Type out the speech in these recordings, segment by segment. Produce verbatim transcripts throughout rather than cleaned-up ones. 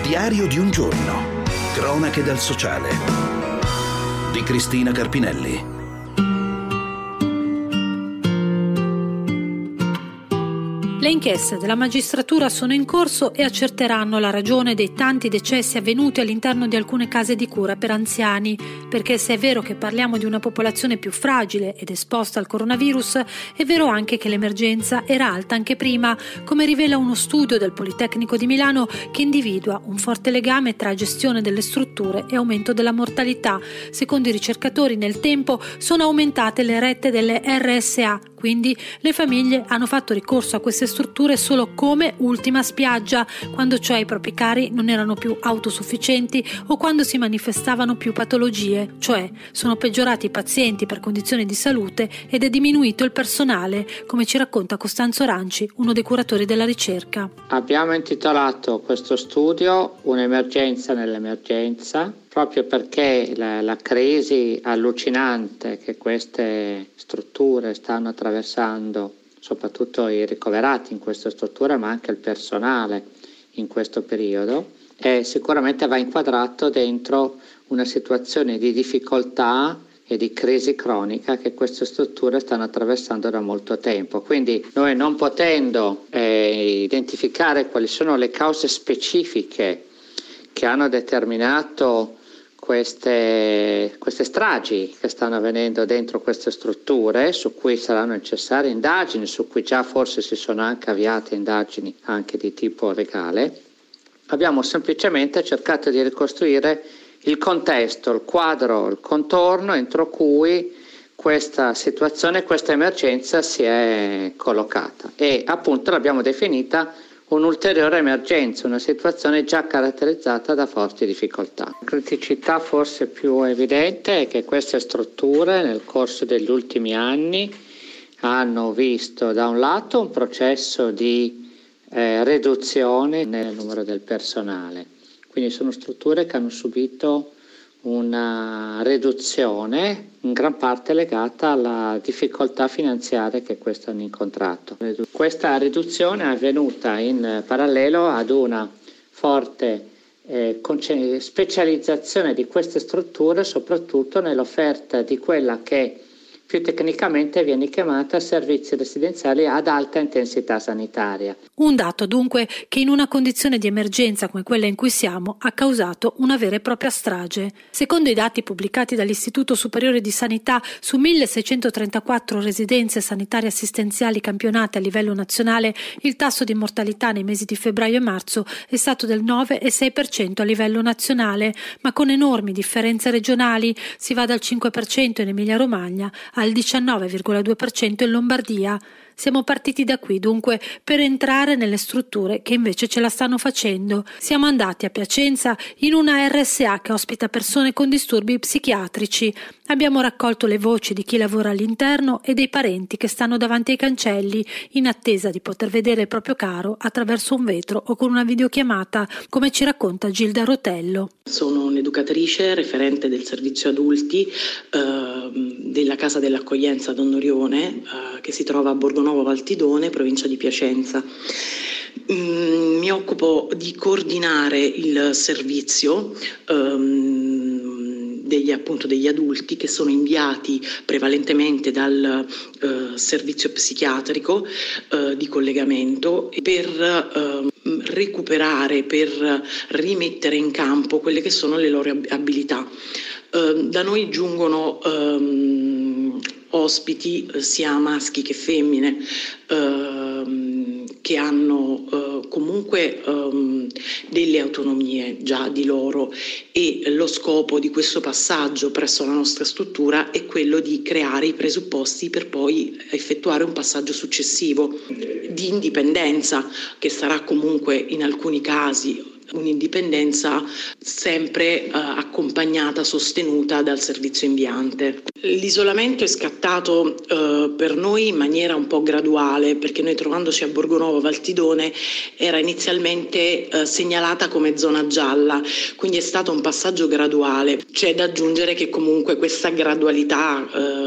Diario di un giorno. Cronache dal sociale di Cristina Carpinelli. Le inchieste della magistratura sono in corso e accerteranno la ragione dei tanti decessi avvenuti all'interno di alcune case di cura per anziani, perché se è vero che parliamo di una popolazione più fragile ed esposta al coronavirus, è vero anche che l'emergenza era alta anche prima, come rivela uno studio del Politecnico di Milano che individua un forte legame tra gestione delle strutture e aumento della mortalità. Secondo i ricercatori, nel tempo sono aumentate le rette delle R S A, quindi le famiglie hanno fatto ricorso a queste strutture solo come ultima spiaggia, quando cioè i propri cari non erano più autosufficienti o quando si manifestavano più patologie, cioè sono peggiorati i pazienti per condizioni di salute ed è diminuito il personale, come ci racconta Costanzo Ranci, uno dei curatori della ricerca. Abbiamo intitolato questo studio Un'emergenza nell'emergenza, proprio perché la, la crisi allucinante che queste strutture stanno attraversando, soprattutto i ricoverati in queste strutture, ma anche il personale in questo periodo, eh, sicuramente va inquadrato dentro una situazione di difficoltà e di crisi cronica che queste strutture stanno attraversando da molto tempo. Quindi noi, non potendo eh, identificare quali sono le cause specifiche che hanno determinato Queste, queste stragi che stanno avvenendo dentro queste strutture, su cui saranno necessarie indagini, su cui già forse si sono anche avviate indagini anche di tipo legale, abbiamo semplicemente cercato di ricostruire il contesto, il quadro, il contorno entro cui questa situazione, questa emergenza si è collocata, e appunto l'abbiamo definita un'ulteriore emergenza, una situazione già caratterizzata da forti difficoltà. La criticità forse più evidente è che queste strutture nel corso degli ultimi anni hanno visto da un lato un processo di eh, riduzione nel numero del personale, quindi sono strutture che hanno subito una riduzione in gran parte legata alla difficoltà finanziaria che queste hanno incontrato. Questa riduzione è avvenuta in parallelo ad una forte eh, specializzazione di queste strutture, soprattutto nell'offerta di quella che più tecnicamente viene chiamata servizi residenziali ad alta intensità sanitaria. Un dato dunque che in una condizione di emergenza come quella in cui siamo ha causato una vera e propria strage. Secondo i dati pubblicati dall'Istituto Superiore di Sanità, su milleseicentotrentaquattro residenze sanitarie assistenziali campionate a livello nazionale, il tasso di mortalità nei mesi di febbraio e marzo è stato del nove virgola sei per cento a livello nazionale, ma con enormi differenze regionali. Si va dal cinque per cento in Emilia-Romagna al diciannove virgola due per cento in Lombardia. Siamo partiti da qui dunque per entrare nelle strutture che invece ce la stanno facendo. Siamo andati a Piacenza in una R S A che ospita persone con disturbi psichiatrici. Abbiamo raccolto le voci di chi lavora all'interno e dei parenti che stanno davanti ai cancelli in attesa di poter vedere il proprio caro attraverso un vetro o con una videochiamata, come ci racconta Gilda Rotello. Sono un'educatrice referente del servizio adulti eh, della Casa dell'Accoglienza Don Orione, eh, che si trova a Borgonovo Valtidone, provincia di Piacenza. Mm, mi occupo di coordinare il servizio ehm, degli, appunto, degli adulti che sono inviati prevalentemente dal eh, servizio psichiatrico eh, di collegamento per eh, recuperare, per rimettere in campo quelle che sono le loro abilità. Eh, da noi giungono ehm, ospiti sia maschi che femmine ehm, che hanno eh, comunque ehm, delle autonomie già di loro, e lo scopo di questo passaggio presso la nostra struttura è quello di creare i presupposti per poi effettuare un passaggio successivo di indipendenza, che sarà comunque in alcuni casi un'indipendenza sempre eh, accompagnata, sostenuta dal servizio inviante. L'isolamento è scattato eh, per noi in maniera un po' graduale, perché noi, trovandoci a Borgonovo Valtidone, era inizialmente eh, segnalata come zona gialla, quindi è stato un passaggio graduale. C'è da aggiungere che comunque questa gradualità ehm,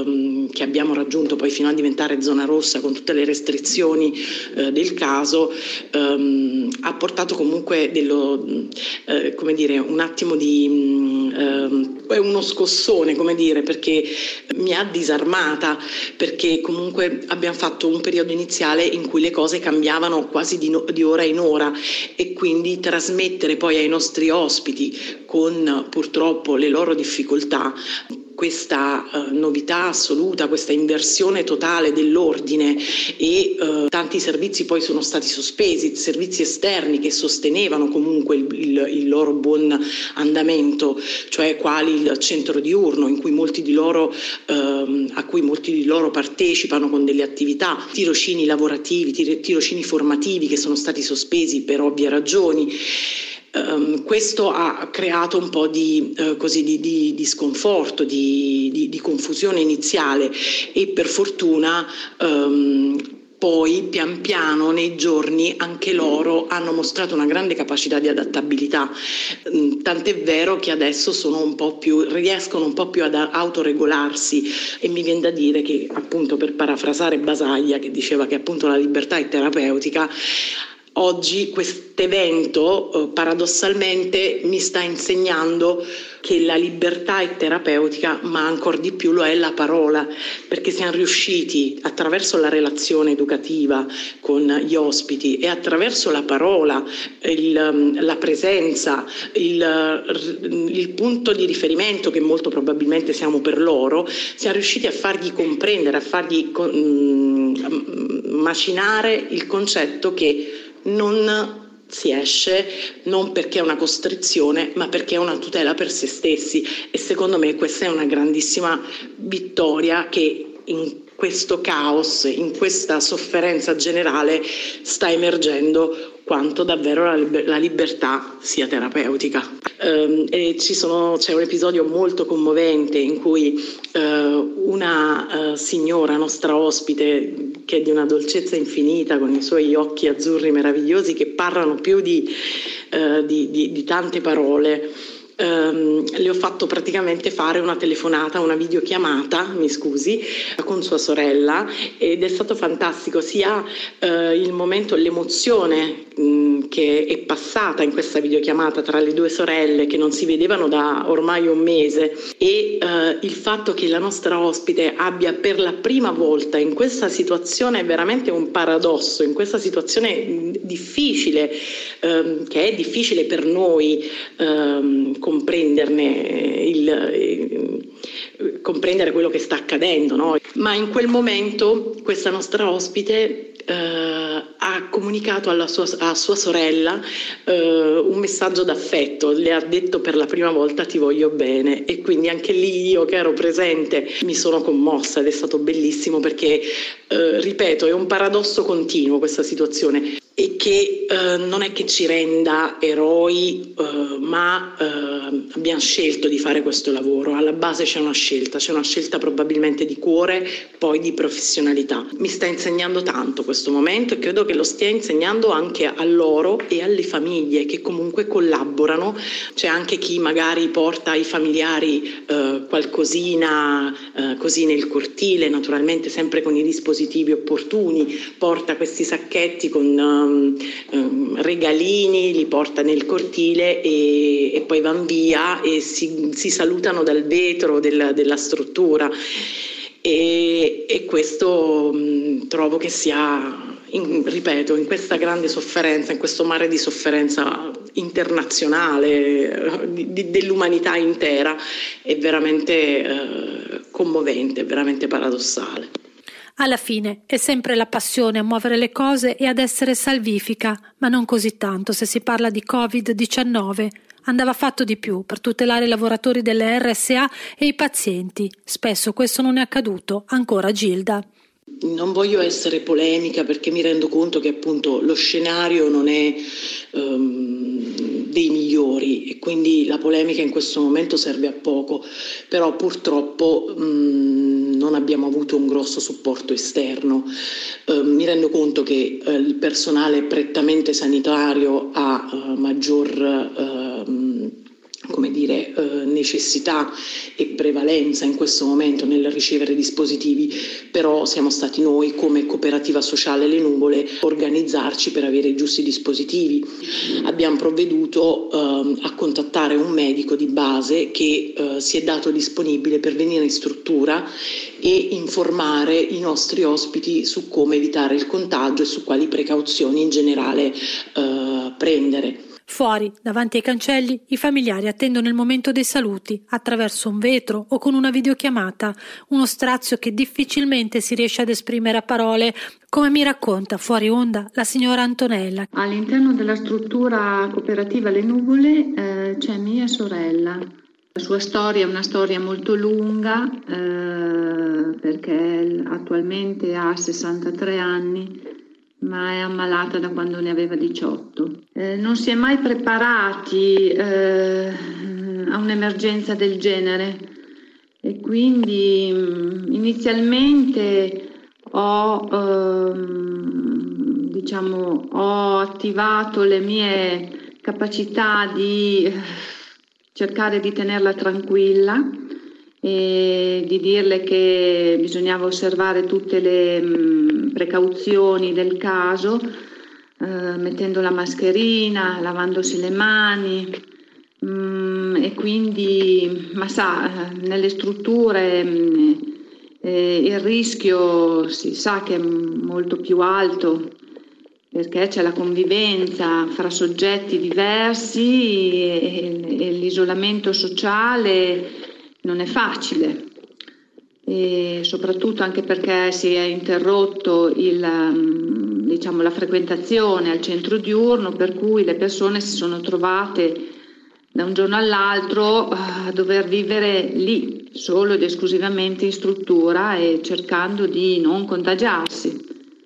ehm, che abbiamo raggiunto poi fino a diventare zona rossa con tutte le restrizioni eh, del caso, ehm, ha portato comunque dello, eh, come dire, un attimo di ehm, uno scossone, come dire, perché mi ha disarmata, perché comunque abbiamo fatto un periodo iniziale in cui le cose cambiavano quasi di, no, di ora in ora, e quindi trasmettere poi ai nostri ospiti, con purtroppo le loro difficoltà, questa uh, novità assoluta, questa inversione totale dell'ordine, e uh, tanti servizi poi sono stati sospesi, servizi esterni che sostenevano comunque il, il, il loro buon andamento, cioè quali il centro diurno in cui molti di loro, uh, a cui molti di loro partecipano con delle attività, tirocini lavorativi, tir- tirocini formativi che sono stati sospesi per ovvie ragioni. Um, questo ha creato un po' di, uh, così, di, di, di sconforto, di, di, di confusione iniziale, e per fortuna um, poi pian piano nei giorni anche loro hanno mostrato una grande capacità di adattabilità, um, tant'è vero che adesso sono un po' più, riescono un po' più ad autoregolarsi, e mi viene da dire che, appunto, per parafrasare Basaglia, che diceva che appunto la libertà è terapeutica, oggi questo evento eh, paradossalmente mi sta insegnando che la libertà è terapeutica, ma ancor di più lo è la parola, perché siamo riusciti attraverso la relazione educativa con gli ospiti e attraverso la parola, il, la presenza, il, il punto di riferimento che molto probabilmente siamo per loro, siamo riusciti a fargli comprendere, a fargli um, macinare il concetto che non si esce non perché è una costrizione, ma perché è una tutela per se stessi, e secondo me questa è una grandissima vittoria che in questo caos, in questa sofferenza generale sta emergendo quanto davvero la, liber- la libertà sia terapeutica. Um, e ci sono, c'è un episodio molto commovente in cui uh, una uh, signora, nostra ospite, che è di una dolcezza infinita, con i suoi occhi azzurri meravigliosi che parlano più di, uh, di, di, di tante parole, Um, le ho fatto praticamente fare una telefonata, una videochiamata, mi scusi, con sua sorella, ed è stato fantastico sia uh, il momento, l'emozione mh, che è passata in questa videochiamata tra le due sorelle che non si vedevano da ormai un mese, e uh, il fatto che la nostra ospite abbia per la prima volta in questa situazione, veramente un paradosso, in questa situazione difficile, um, che è difficile per noi um, comprenderne il, il, comprendere quello che sta accadendo, no? Ma in quel momento questa nostra ospite eh, ha comunicato alla sua, a sua sorella eh, un messaggio d'affetto, le ha detto per la prima volta ti voglio bene, e quindi anche lì io che ero presente mi sono commossa, ed è stato bellissimo perché eh, ripeto, è un paradosso continuo questa situazione, e che eh, non è che ci renda eroi, eh, ma eh, abbiamo scelto di fare questo lavoro. Alla base c'è una scelta, c'è una scelta probabilmente di cuore, poi di professionalità. Mi sta insegnando tanto questo momento, e credo che lo stia insegnando anche a loro e alle famiglie che comunque collaborano. C'è anche chi magari porta ai familiari eh, qualcosina eh, così nel cortile, naturalmente sempre con i dispositivi opportuni, porta questi sacchetti con Um, regalini, li porta nel cortile e, e poi van via e si, si salutano dal vetro della, della struttura, e, e questo um, trovo che sia, in, ripeto, in questa grande sofferenza, in questo mare di sofferenza internazionale di, di, dell'umanità intera, è veramente uh, commovente, è veramente paradossale. Alla fine è sempre la passione a muovere le cose e ad essere salvifica, ma non così tanto se si parla di covid diciannove. Andava fatto di più per tutelare i lavoratori delle R S A e i pazienti. Spesso questo non è accaduto. Ancora Gilda. Non voglio essere polemica, perché mi rendo conto che appunto lo scenario non è um, dei migliori, e quindi la polemica in questo momento serve a poco, però purtroppo um, non abbiamo avuto un grosso supporto esterno. Uh, mi rendo conto che uh, il personale prettamente sanitario ha uh, maggior uh, come dire, eh, necessità e prevalenza in questo momento nel ricevere dispositivi, però siamo stati noi come cooperativa sociale Le Nuvole a organizzarci per avere i giusti dispositivi. Abbiamo provveduto eh, a contattare un medico di base che eh, si è dato disponibile per venire in struttura e informare i nostri ospiti su come evitare il contagio e su quali precauzioni in generale eh, prendere. Fuori, davanti ai cancelli, i familiari attendono il momento dei saluti, attraverso un vetro o con una videochiamata, uno strazio che difficilmente si riesce ad esprimere a parole, come mi racconta fuori onda la signora Antonella. All'interno della struttura cooperativa Le Nuvole eh, c'è mia sorella. La sua storia è una storia molto lunga eh, perché attualmente ha sessantatré anni, ma è ammalata da quando ne aveva diciotto. Eh, non si è mai preparati eh, a un'emergenza del genere e quindi mh, inizialmente ho, ehm, diciamo, ho attivato le mie capacità di cercare di tenerla tranquilla e di dirle che bisognava osservare tutte le mh, precauzioni del caso, eh, mettendo la mascherina, lavandosi le mani mh, e quindi, ma sa, nelle strutture mh, eh, il rischio si sa che è molto più alto perché c'è la convivenza fra soggetti diversi e, e l'isolamento sociale non è facile, e soprattutto anche perché si è interrotto il, diciamo, la frequentazione al centro diurno, per cui le persone si sono trovate da un giorno all'altro a dover vivere lì, solo ed esclusivamente in struttura e cercando di non contagiarsi.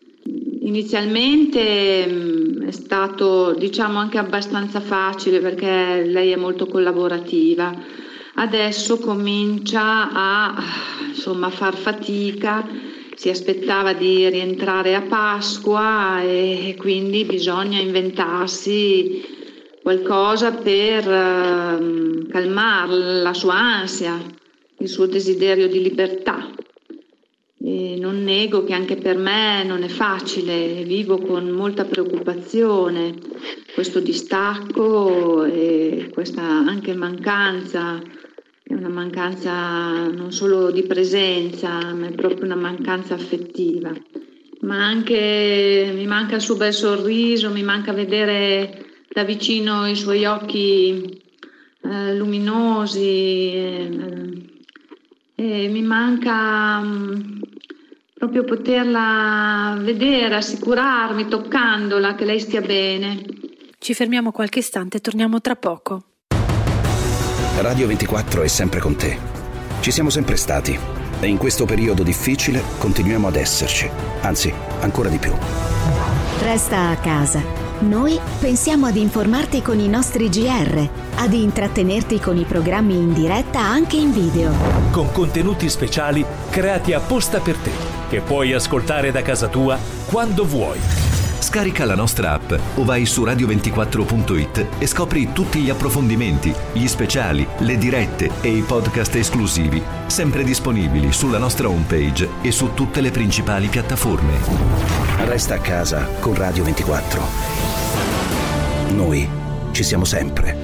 Inizialmente è stato, diciamo, anche abbastanza facile perché lei è molto collaborativa. Adesso comincia a insomma far fatica, si aspettava di rientrare a Pasqua e quindi bisogna inventarsi qualcosa per uh, calmare la sua ansia, il suo desiderio di libertà. E non nego che anche per me non è facile, vivo con molta preoccupazione questo distacco e questa anche mancanza. È una mancanza non solo di presenza, ma è proprio una mancanza affettiva. Ma anche mi manca il suo bel sorriso, mi manca vedere da vicino i suoi occhi eh, luminosi, eh, e mi manca mh, proprio poterla vedere, assicurarmi, toccandola, che lei stia bene. Ci fermiamo qualche istante e torniamo tra poco. Radio ventiquattro è sempre con te. Ci siamo sempre stati e in questo periodo difficile continuiamo ad esserci, anzi, ancora di più. Resta a casa. Noi pensiamo ad informarti con i nostri G R, ad intrattenerti con i programmi in diretta anche in video. Con contenuti speciali creati apposta per te, che puoi ascoltare da casa tua quando vuoi. Scarica la nostra app o vai su radio ventiquattro punto it e scopri tutti gli approfondimenti, gli speciali, le dirette e i podcast esclusivi, sempre disponibili sulla nostra homepage e su tutte le principali piattaforme. Resta a casa con Radio ventiquattro. Noi ci siamo sempre.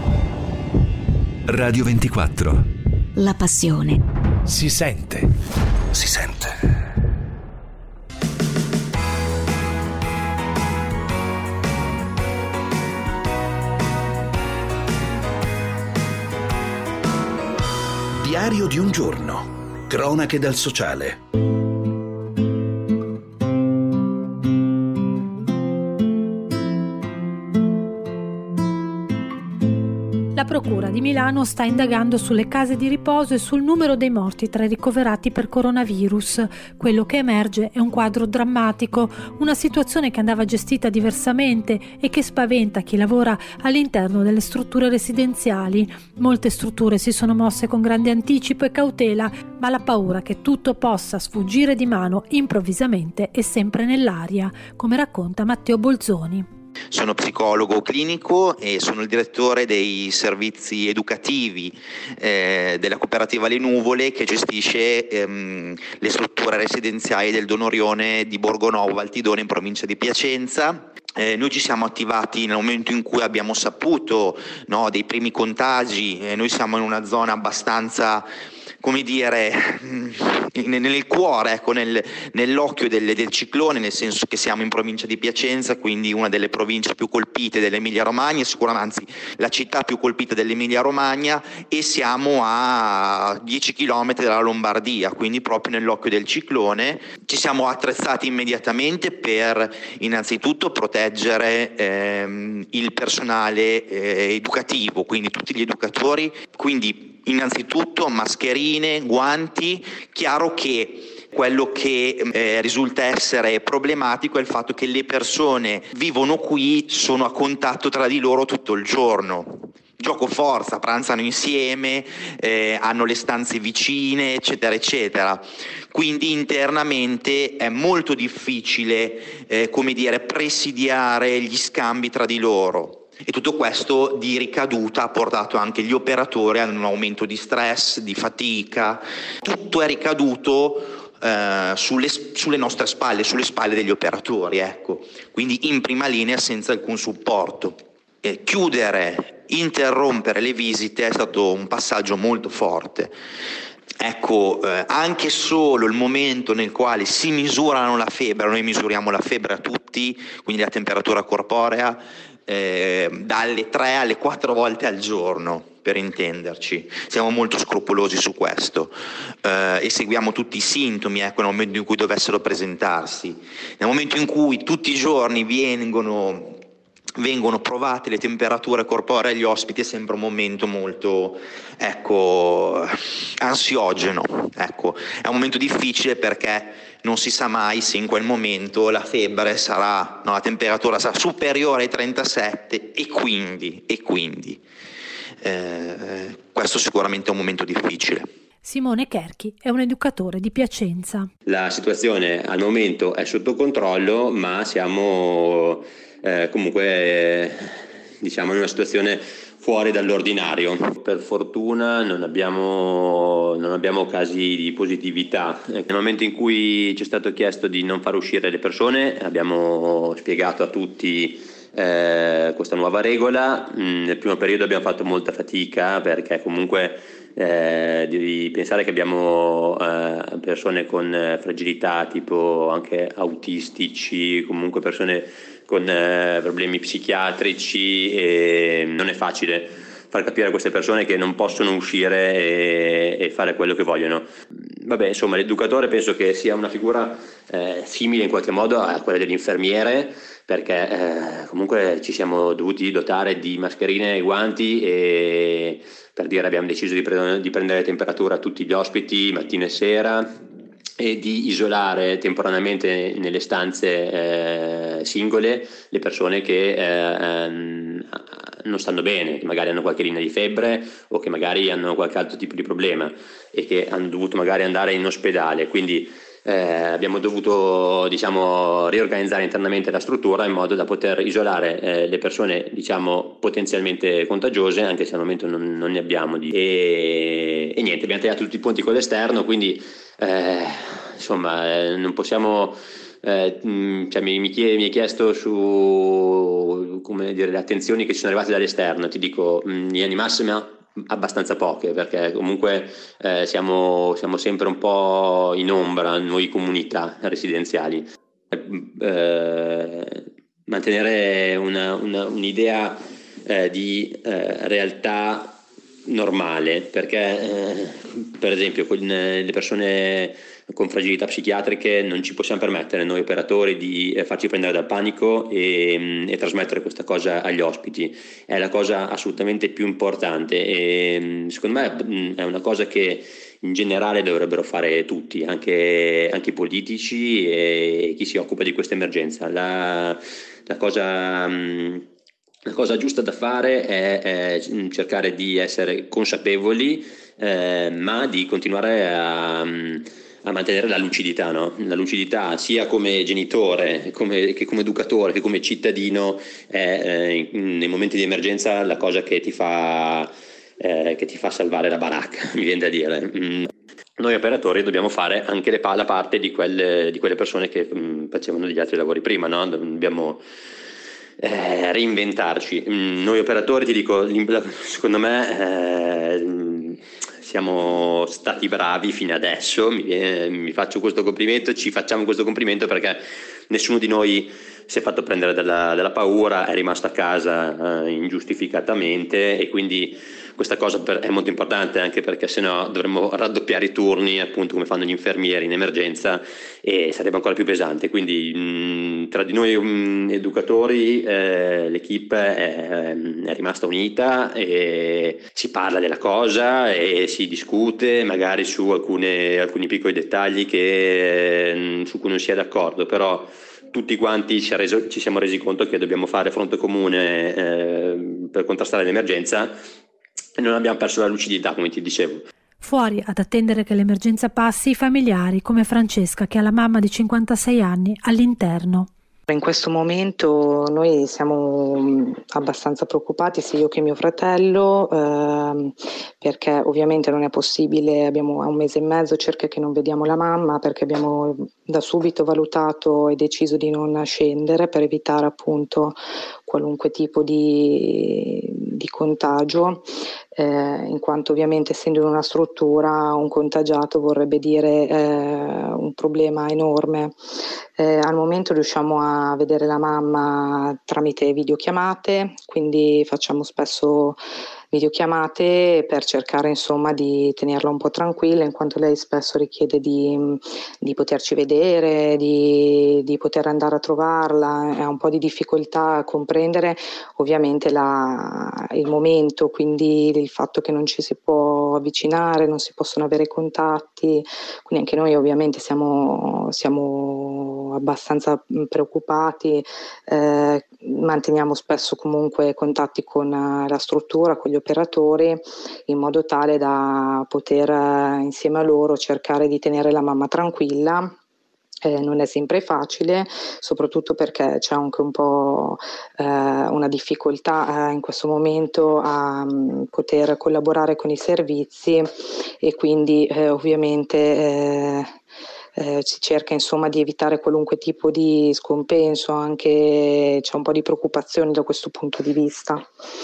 Radio ventiquattro. La passione. Si sente. Si sente. Diario di un giorno. Cronache dal sociale. La Procura di Milano sta indagando sulle case di riposo e sul numero dei morti tra i ricoverati per coronavirus. Quello che emerge è un quadro drammatico, una situazione che andava gestita diversamente e che spaventa chi lavora all'interno delle strutture residenziali. Molte strutture si sono mosse con grande anticipo e cautela, ma la paura che tutto possa sfuggire di mano improvvisamente è sempre nell'aria, come racconta Matteo Bolzoni. sono psicologo clinico e sono il direttore dei servizi educativi eh, della cooperativa Le Nuvole, che gestisce ehm, le strutture residenziali del Donorione di Borgonovo Valtidone in provincia di Piacenza. Eh, noi ci siamo attivati nel momento in cui abbiamo saputo, no, dei primi contagi. Eh, noi siamo in una zona abbastanza, come dire, nel cuore, ecco, nel, nell'occhio del, del ciclone, nel senso che siamo in provincia di Piacenza, quindi una delle province più colpite dell'Emilia Romagna, sicuramente anzi la città più colpita dell'Emilia Romagna, e siamo a dieci chilometri dalla Lombardia, quindi proprio nell'occhio del ciclone. Ci siamo attrezzati immediatamente per innanzitutto proteggere ehm, il personale eh, educativo, quindi tutti gli educatori, quindi innanzitutto mascherine, guanti. Chiaro che quello che eh, risulta essere problematico è il fatto che le persone vivono qui, sono a contatto tra di loro tutto il giorno. Gioco forza, pranzano insieme, eh, hanno le stanze vicine, eccetera, eccetera. Quindi internamente è molto difficile, eh, come dire, presidiare gli scambi tra di loro. E tutto questo di ricaduta ha portato anche gli operatori ad un aumento di stress, di fatica. Tutto è ricaduto eh, sulle, sulle nostre spalle, sulle spalle degli operatori, ecco. Quindi in prima linea senza alcun supporto. Eh, chiudere, interrompere le visite è stato un passaggio molto forte. Ecco, eh, anche solo il momento nel quale si misurano la febbre, noi misuriamo la febbre a tutti, quindi la temperatura corporea, eh, dalle tre alle quattro volte al giorno, per intenderci. Siamo molto scrupolosi su questo eh, e seguiamo tutti i sintomi, ecco, nel momento in cui dovessero presentarsi. Nel momento in cui tutti i giorni vengono vengono provate le temperature corporee agli ospiti, è sempre un momento molto, ecco, ansiogeno, ecco. È un momento difficile perché non si sa mai se in quel momento la febbre sarà, no, la temperatura sarà superiore ai trentasette e quindi, e quindi eh, questo sicuramente è un momento difficile. Simone Cherchi è un educatore di Piacenza. La situazione al momento è sotto controllo, ma siamo eh, comunque eh, diciamo in una situazione fuori dall'ordinario. Per fortuna non abbiamo, non abbiamo casi di positività. Nel momento in cui ci è stato chiesto di non far uscire le persone, abbiamo spiegato a tutti eh, questa nuova regola. Nel primo periodo abbiamo fatto molta fatica perché comunque Eh, devi pensare che abbiamo eh, persone con eh, fragilità tipo anche autistici, comunque persone con eh, problemi psichiatrici, e non è facile far capire a queste persone che non possono uscire e, e fare quello che vogliono. Vabbè, insomma, l'educatore penso che sia una figura eh, simile in qualche modo a quella dell'infermiere, perché eh, comunque ci siamo dovuti dotare di mascherine e guanti, e per dire abbiamo deciso di, pre- di prendere temperatura a tutti gli ospiti mattina e sera e di isolare temporaneamente nelle stanze eh, singole le persone che eh, non stanno bene, che magari hanno qualche linea di febbre o che magari hanno qualche altro tipo di problema e che hanno dovuto magari andare in ospedale. Quindi Eh, abbiamo dovuto, diciamo, riorganizzare internamente la struttura in modo da poter isolare eh, le persone, diciamo, potenzialmente contagiose, anche se al momento non, non ne abbiamo di... e, e niente, abbiamo tagliato tutti i ponti con l'esterno, quindi eh, insomma eh, non possiamo eh, mh, cioè, mi, mi, chied, mi è chiesto su, come dire, le attenzioni che ci sono arrivate dall'esterno. Ti dico, mh, in linea di massima abbastanza poche, perché comunque eh, siamo, siamo sempre un po' in ombra noi comunità residenziali. Eh, mantenere una, una, un'idea eh, di eh, realtà normale, perché eh, per esempio con le persone con fragilità psichiatriche non ci possiamo permettere noi operatori di farci prendere dal panico e, e trasmettere questa cosa agli ospiti. È la cosa assolutamente più importante e secondo me è una cosa che in generale dovrebbero fare tutti, anche, anche i politici e chi si occupa di questa emergenza. La, la cosa La cosa giusta da fare è, è cercare di essere consapevoli, eh, ma di continuare a, a mantenere la lucidità, no? La lucidità sia come genitore come, che come educatore che come cittadino è eh, nei momenti di emergenza la cosa che ti fa eh, che ti fa salvare la baracca, mi viene da dire. Mm. Noi operatori dobbiamo fare anche le, la parte di quelle, di quelle persone che mm, facevano gli altri lavori prima, no? Dobbiamo eh, reinventarci. Mm, noi operatori, ti dico, secondo me eh, siamo stati bravi fino adesso, mi, eh, mi faccio questo complimento, ci facciamo questo complimento perché nessuno di noi si è fatto prendere dalla, dalla paura, è rimasto a casa eh, ingiustificatamente, e quindi questa cosa per, è molto importante, anche perché sennò dovremmo raddoppiare i turni, appunto come fanno gli infermieri in emergenza, e sarebbe ancora più pesante. Quindi mh, tra di noi mh, educatori eh, l'equipe è, è rimasta unita e si parla della cosa e si discute magari su alcune, alcuni piccoli dettagli che, su cui non si è d'accordo, però tutti quanti ci, reso, ci siamo resi conto che dobbiamo fare fronte comune eh, per contrastare l'emergenza, e non abbiamo perso la lucidità, come ti dicevo. Fuori ad attendere che l'emergenza passi i familiari, come Francesca, che ha la mamma di cinquantasei anni all'interno. In questo momento noi siamo abbastanza preoccupati, sia io che mio fratello, ehm, perché ovviamente non è possibile, abbiamo un mese e mezzo circa che non vediamo la mamma, perché abbiamo da subito valutato e deciso di non scendere per evitare appunto qualunque tipo di, di contagio, eh, in quanto ovviamente essendo in una struttura un contagiato vorrebbe dire eh, un problema enorme. Eh, al momento riusciamo a vedere la mamma tramite videochiamate, quindi facciamo spesso videochiamate per cercare insomma di tenerla un po' tranquilla, in quanto lei spesso richiede di, di poterci vedere, di, di poter andare a trovarla, ha un po' di difficoltà a comprendere ovviamente la, il momento, quindi il fatto che non ci si può avvicinare, non si possono avere contatti, quindi anche noi ovviamente siamo, siamo abbastanza preoccupati, eh, manteniamo spesso comunque contatti con la struttura, con gli operatori, in modo tale da poter insieme a loro cercare di tenere la mamma tranquilla. Eh, non è sempre facile, soprattutto perché c'è anche un po' eh, una difficoltà eh, in questo momento a um, poter collaborare con i servizi, e quindi eh, ovviamente eh, Eh, si cerca insomma di evitare qualunque tipo di scompenso, anche c'è un po' di preoccupazione da questo punto di vista.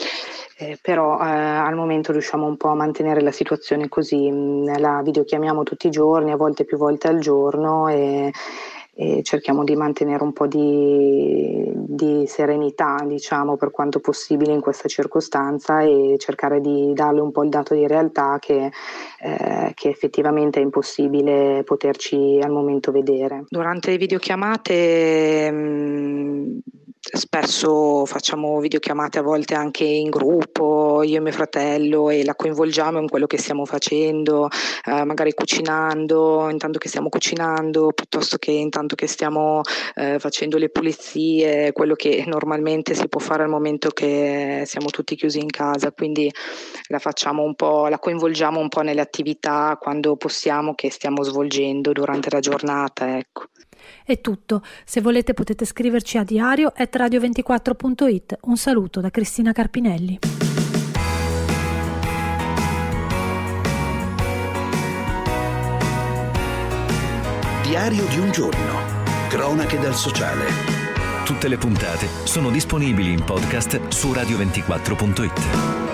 Eh, però eh, al momento riusciamo un po' a mantenere la situazione così, la videochiamiamo tutti i giorni, a volte più volte al giorno, e, e cerchiamo di mantenere un po' di, di serenità, diciamo, per quanto possibile in questa circostanza, e cercare di darle un po' il dato di realtà che, eh, che effettivamente è impossibile poterci al momento vedere. Durante le videochiamate mh, spesso facciamo videochiamate a volte anche in gruppo, io e mio fratello, e la coinvolgiamo in quello che stiamo facendo, eh, magari cucinando, intanto che stiamo cucinando, piuttosto che intanto che stiamo eh, facendo le pulizie, quello che normalmente si può fare al momento che siamo tutti chiusi in casa, quindi la facciamo un po', la coinvolgiamo un po' nelle attività quando possiamo che stiamo svolgendo durante la giornata, ecco. È tutto. Se volete potete scriverci a diario at radio ventiquattro punto it. Un saluto da Cristina Carpinelli. Diario di un giorno. Cronache dal sociale. Tutte le puntate sono disponibili in podcast su radio ventiquattro punto it.